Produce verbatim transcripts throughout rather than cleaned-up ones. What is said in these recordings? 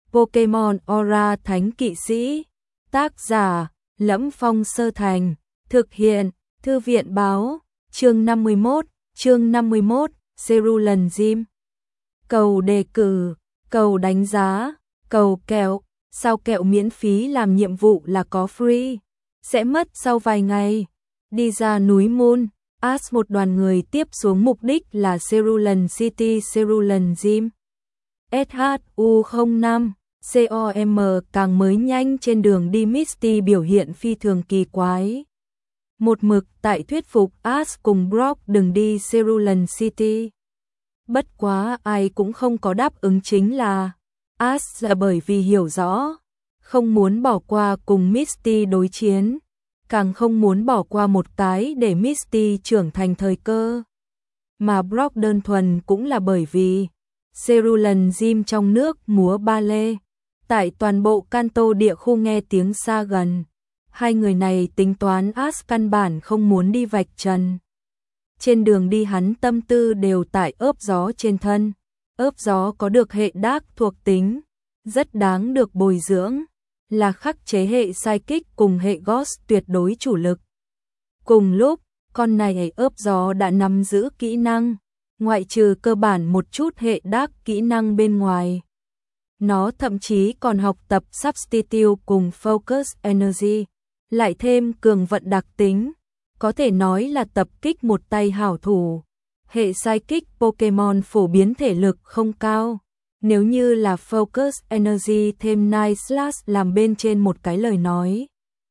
Pokemon Aura Thánh Kỵ Sĩ. Tác giả: Lẫm Phong Sơ Thành. Thực hiện: Thư viện báo. Chương năm mươi mốt, chương năm mươi mốt, Cerulean Gym. Cầu đề cử, cầu đánh giá, cầu kẹo, sao kẹo miễn phí làm nhiệm vụ là có free, sẽ mất sau vài ngày. Đi ra núi Moon, Ash một đoàn người tiếp xuống mục đích là Cerulean City Cerulean Gym. S H U không năm com càng mới nhanh trên đường đi Misty biểu hiện phi thường kỳ quái. Một mực tại thuyết phục Ash cùng Brock đừng đi Cerulean City. Bất quá ai cũng không có đáp ứng, chính là Ash là bởi vì hiểu rõ, không muốn bỏ qua cùng Misty đối chiến, càng không muốn bỏ qua một cái để Misty trưởng thành thời cơ. Mà Brock đơn thuần cũng là bởi vì Cerulean Gym trong nước múa ba lê, tại toàn bộ Kanto địa khu nghe tiếng xa gần. Hai người này tính toán Ash căn bản không muốn đi vạch trần. Trên đường đi hắn tâm tư đều tại ớp gió trên thân. Ớp gió có được hệ đác thuộc tính, rất đáng được bồi dưỡng, là khắc chế hệ Psychic cùng hệ Ghost tuyệt đối chủ lực. Cùng lúc, con này ớp gió đã nắm giữ kỹ năng, ngoại trừ cơ bản một chút hệ đác kỹ năng bên ngoài. Nó thậm chí còn học tập Substitute cùng Focus Energy, lại thêm cường vận đặc tính, có thể nói là tập kích một tay hảo thủ. Hệ Psychic Pokemon phổ biến thể lực không cao, nếu như là Focus Energy thêm Night Slash làm bên trên một cái lời nói,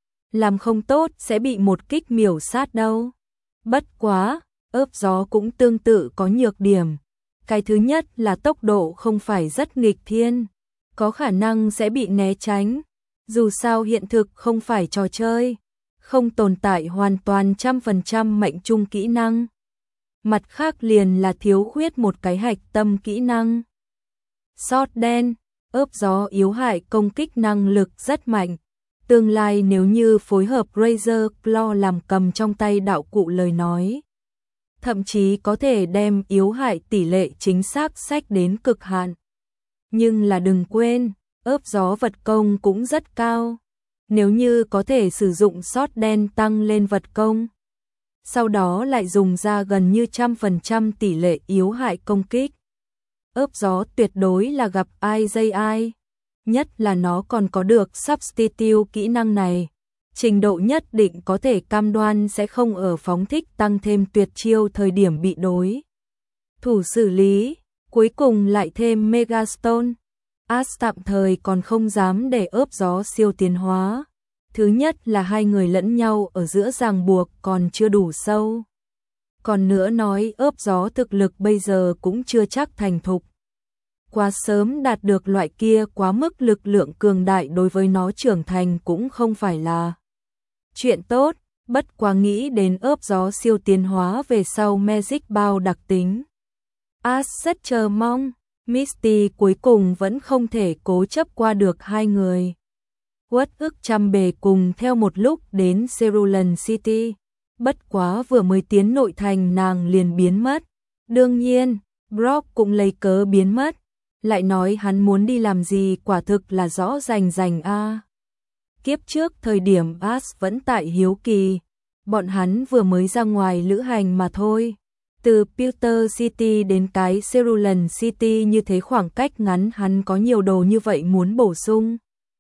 làm không tốt sẽ bị một kích miểu sát đâu. Bất quá, ớp gió cũng tương tự có nhược điểm. Cái thứ nhất là tốc độ không phải rất nghịch thiên, có khả năng sẽ bị né tránh. Dù sao hiện thực không phải trò chơi, không tồn tại hoàn toàn trăm phần trăm mệnh trung kỹ năng. Mặt khác liền là thiếu khuyết một cái hạch tâm kỹ năng. Sốt đen, ớp gió yếu hại công kích năng lực rất mạnh. Tương lai nếu như phối hợp Razor Claw làm cầm trong tay đạo cụ lời nói, thậm chí có thể đem yếu hại tỷ lệ chính xác sách đến cực hạn. Nhưng là đừng quên, ớp gió vật công cũng rất cao. Nếu như có thể sử dụng sốt đen tăng lên vật công, sau đó lại dùng ra gần như trăm phần trăm tỷ lệ yếu hại công kích, ớp gió tuyệt đối là gặp ai dây ai. Nhất là nó còn có được Substitute kỹ năng này, trình độ nhất định có thể cam đoan sẽ không ở phóng thích tăng thêm tuyệt chiêu thời điểm bị đối thủ xử lý. Cuối cùng lại thêm Megastone. Ash tạm thời còn không dám để ớp gió siêu tiến hóa. Thứ nhất là hai người lẫn nhau ở giữa ràng buộc còn chưa đủ sâu. Còn nữa nói ớp gió thực lực bây giờ cũng chưa chắc thành thục. Quá sớm đạt được loại kia quá mức lực lượng cường đại đối với nó trưởng thành cũng không phải là chuyện tốt. Bất quá nghĩ đến ớp gió siêu tiến hóa về sau Magic bao đặc tính, Ash rất chờ mong. Misty cuối cùng vẫn không thể cố chấp qua được hai người. Uất ức trăm bề cùng theo một lúc đến Cerulean City. Bất quá vừa mới tiến nội thành nàng liền biến mất. Đương nhiên, Brock cũng lấy cớ biến mất. Lại nói hắn muốn đi làm gì quả thực là rõ rành rành a. Kiếp trước thời điểm Ash vẫn tại hiếu kỳ, bọn hắn vừa mới ra ngoài lữ hành mà thôi. Từ Pewter City đến cái Cerulean City như thế khoảng cách ngắn, hắn có nhiều đồ như vậy muốn bổ sung.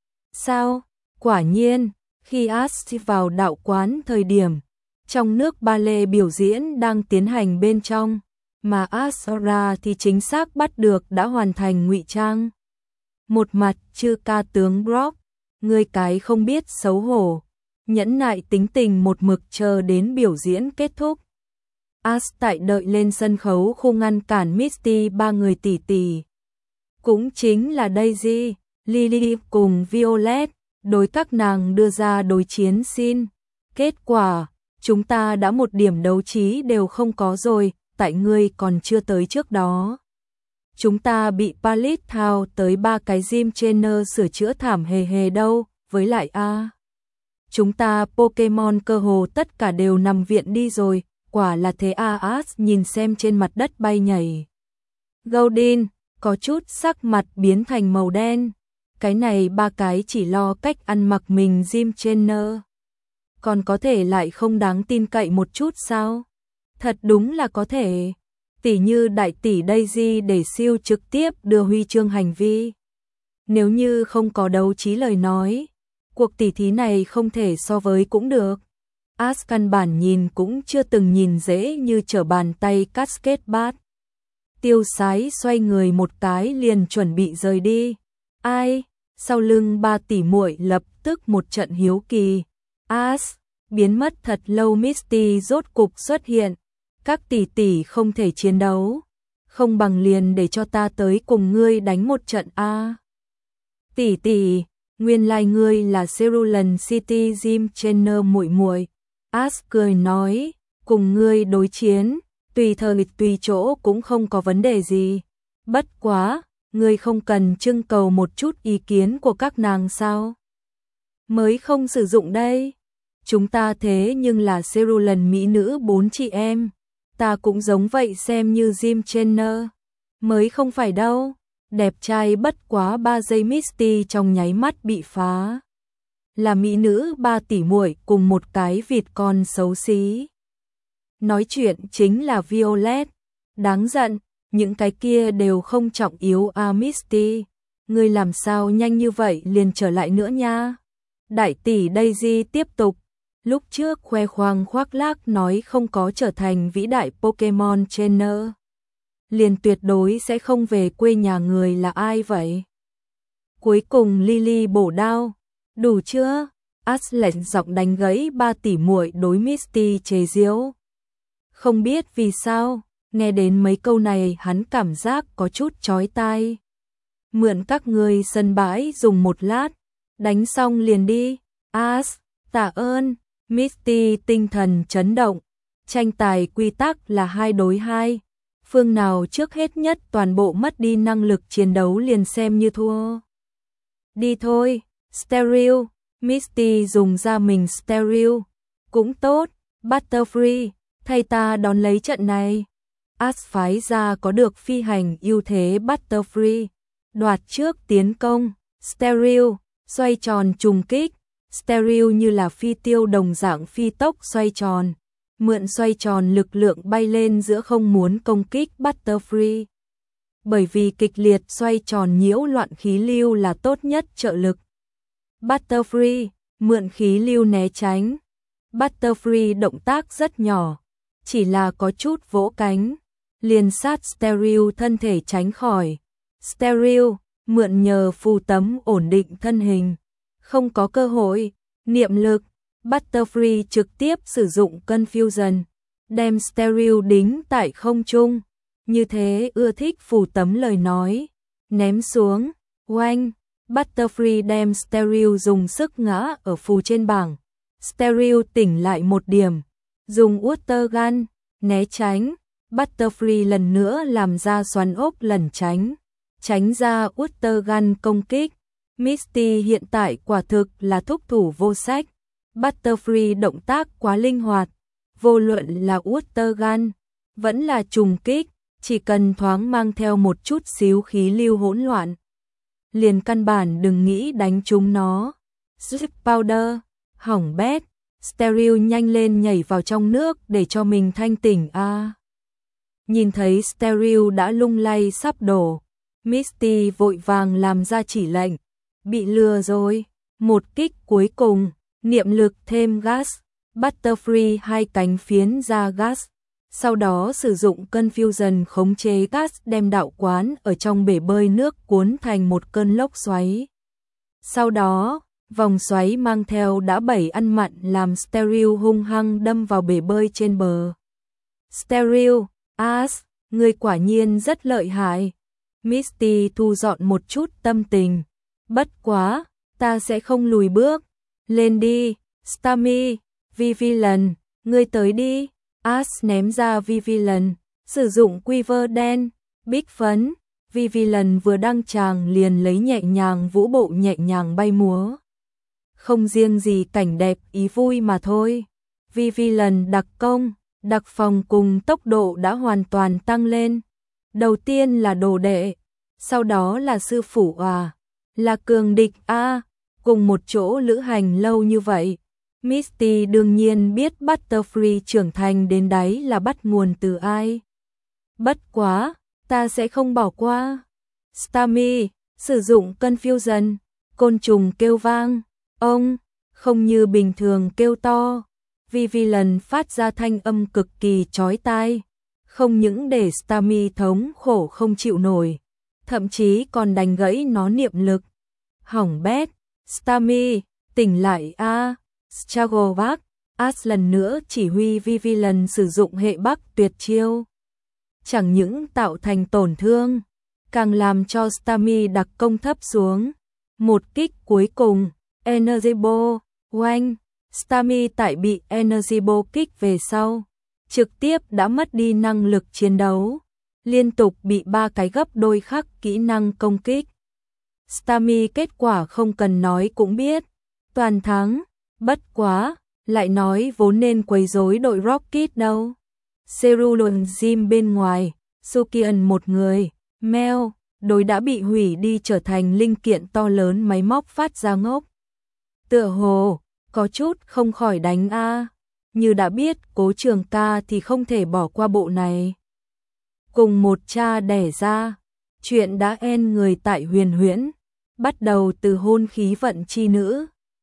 Sao? Quả nhiên, khi Ash vào đạo quán thời điểm, trong nước ballet biểu diễn đang tiến hành bên trong, mà Ashura thì chính xác bắt được đã hoàn thành ngụy trang. Một mặt chư ca tướng Brock, người cái không biết xấu hổ, nhẫn nại tính tình một mực chờ đến biểu diễn kết thúc. Ash tại đợi lên sân khấu khu ngăn cản Misty ba người tỷ tỷ. Cũng chính là Daisy, Lily cùng Violet, đối các nàng đưa ra đối chiến xin. Kết quả, chúng ta đã một điểm đấu trí đều không có rồi, tại ngươi còn chưa tới trước đó. Chúng ta bị Palit thao tới ba cái gym trainer sửa chữa thảm hề hề đâu, với lại a. Chúng ta Pokemon cơ hồ tất cả đều nằm viện đi rồi. Quả là thế a. Ash nhìn xem trên mặt đất bay nhảy Goldin, có chút sắc mặt biến thành màu đen. Cái này ba cái chỉ lo cách ăn mặc mình Jim Trainer. Còn có thể lại không đáng tin cậy một chút sao? Thật đúng là có thể. Tỷ như đại tỷ Daisy để siêu trực tiếp đưa huy chương hành vi. Nếu như không có đấu trí lời nói, cuộc tỷ thí này không thể so với cũng được. Ash căn bản nhìn cũng chưa từng nhìn dễ như trở bàn tay cascade bát. Tiêu Sái xoay người một cái liền chuẩn bị rời đi. Ai? Sau lưng ba tỷ muội lập tức một trận hiếu kỳ. Ash, biến mất thật lâu Misty rốt cục xuất hiện. Các tỷ tỷ không thể chiến đấu, không bằng liền để cho ta tới cùng ngươi đánh một trận a. Tỷ tỷ, nguyên lai ngươi là Cerulean City Gym Trainer muội muội. Ash cười nói, cùng ngươi đối chiến, tùy thời tùy chỗ cũng không có vấn đề gì. Bất quá, ngươi không cần trưng cầu một chút ý kiến của các nàng sao? Mới không sử dụng đây. Chúng ta thế nhưng là Cerulean mỹ nữ bốn chị em. Ta cũng giống vậy xem như Jim Trainer. Mới không phải đâu. Đẹp trai bất quá ba giây Misty trong nháy mắt bị phá. Là mỹ nữ ba tỷ muội cùng một cái vịt con xấu xí. Nói chuyện chính là Violet. Đáng giận, những cái kia đều không trọng yếu à Misty. Ngươi làm sao nhanh như vậy liền trở lại nữa nha. Đại tỷ Daisy tiếp tục. Lúc trước khoe khoang khoác lác nói không có trở thành vĩ đại Pokemon Trainer. Liền tuyệt đối sẽ không về quê nhà người là ai vậy? Cuối cùng Lily bổ đao. Đủ chưa? Ash lệnh giọng đánh gãy ba tỷ muội đối Misty chế giễu. Không biết vì sao, nghe đến mấy câu này hắn cảm giác có chút chói tai. Mượn các ngươi sân bãi dùng một lát, đánh xong liền đi. Ash, tạ ơn. Misty tinh thần chấn động. Tranh tài quy tắc là hai đối hai. Phương nào trước hết nhất toàn bộ mất đi năng lực chiến đấu liền xem như thua. Đi thôi, Stereo. Misty dùng ra mình Stereo. Cũng tốt, Butterfree, thay ta đón lấy trận này. Ash phái ra có được phi hành ưu thế Butterfree. Đoạt trước tiến công, Stereo, xoay tròn trùng kích. Stereo như là phi tiêu đồng dạng phi tốc xoay tròn. Mượn xoay tròn lực lượng bay lên giữa không muốn công kích Butterfree. Bởi vì kịch liệt xoay tròn nhiễu loạn khí lưu là tốt nhất trợ lực. Butterfree, mượn khí lưu né tránh. Butterfree động tác rất nhỏ, chỉ là có chút vỗ cánh. Liền sát Stereo thân thể tránh khỏi. Stereo, mượn nhờ phù tấm ổn định thân hình. Không có cơ hội, niệm lực. Butterfree trực tiếp sử dụng Confusion, đem Stereo đính tại không trung. Như thế ưa thích phù tấm lời nói. Ném xuống, oanh. Butterfree đem Stereo dùng sức ngã ở phù trên bảng. Stereo tỉnh lại một điểm. Dùng Water Gun, né tránh. Butterfree lần nữa làm ra xoắn ốc lẩn tránh. Tránh ra Water Gun công kích. Misty hiện tại quả thực là thúc thủ vô sách. Butterfree động tác quá linh hoạt. Vô luận là Water Gun, vẫn là trùng kích, chỉ cần thoáng mang theo một chút xíu khí lưu hỗn loạn. Liền căn bản đừng nghĩ đánh trúng nó. Zip Powder, hỏng bét. Stereo nhanh lên nhảy vào trong nước để cho mình thanh tỉnh a. À. Nhìn thấy Stereo đã lung lay sắp đổ. Misty vội vàng làm ra chỉ lệnh. Bị lừa rồi. Một kích cuối cùng, niệm lực thêm gas. Butterfree hai cánh phiến ra gas. Sau đó sử dụng Confusion khống chế gas đem đạo quán ở trong bể bơi nước cuốn thành một cơn lốc xoáy. Sau đó, vòng xoáy mang theo đã bảy ăn mặn làm Stereo hung hăng đâm vào bể bơi trên bờ. Stereo, Ash, người quả nhiên rất lợi hại. Misty thu dọn một chút tâm tình. Bất quá, ta sẽ không lùi bước. Lên đi, Starmie, Vivian, ngươi tới đi. Ash ném ra Vivian, sử dụng quiver đen, bích phấn. Vivian vừa đăng tràng liền lấy nhẹ nhàng vũ bộ nhẹ nhàng bay múa. Không riêng gì cảnh đẹp ý vui mà thôi. Vivian đặc công, đặc phòng cùng tốc độ đã hoàn toàn tăng lên. Đầu tiên là đồ đệ, sau đó là sư phụ à. là cường địch a, cùng một chỗ lữ hành lâu như vậy. Misty đương nhiên biết Butterfree trưởng thành đến đáy là bắt nguồn từ ai. Bất quá, ta sẽ không bỏ qua. Starmie, sử dụng Confusion, côn trùng kêu vang, ông, không như bình thường kêu to. Vivillon phát ra thanh âm cực kỳ chói tai, không những để Starmie thống khổ không chịu nổi, thậm chí còn đánh gãy nó niệm lực. Hỏng bét, Starmie, tỉnh lại a. À. Strugglebug, Ash lần nữa chỉ huy Vivillon sử dụng hệ Bắc tuyệt chiêu. Chẳng những tạo thành tổn thương, càng làm cho Starmie đặc công thấp xuống. Một kích cuối cùng, Energy Ball, oanh, Starmie tại bị Energy Ball kích về sau, trực tiếp đã mất đi năng lực chiến đấu, liên tục bị ba cái gấp đôi khắc kỹ năng công kích. Starmie kết quả không cần nói cũng biết, toàn thắng, bất quá, lại nói vốn nên quấy rối đội Rocket đâu. Cerulean Gym bên ngoài, Sukian một người, Mel, đối đã bị hủy đi trở thành linh kiện to lớn máy móc phát ra ngốc. Tựa hồ, có chút không khỏi đánh a, như đã biết Cố Trường Ca thì không thể bỏ qua bộ này. Cùng một cha đẻ ra, chuyện đã end người tại Huyền Huyễn, bắt đầu từ hôn khí vận chi nữ.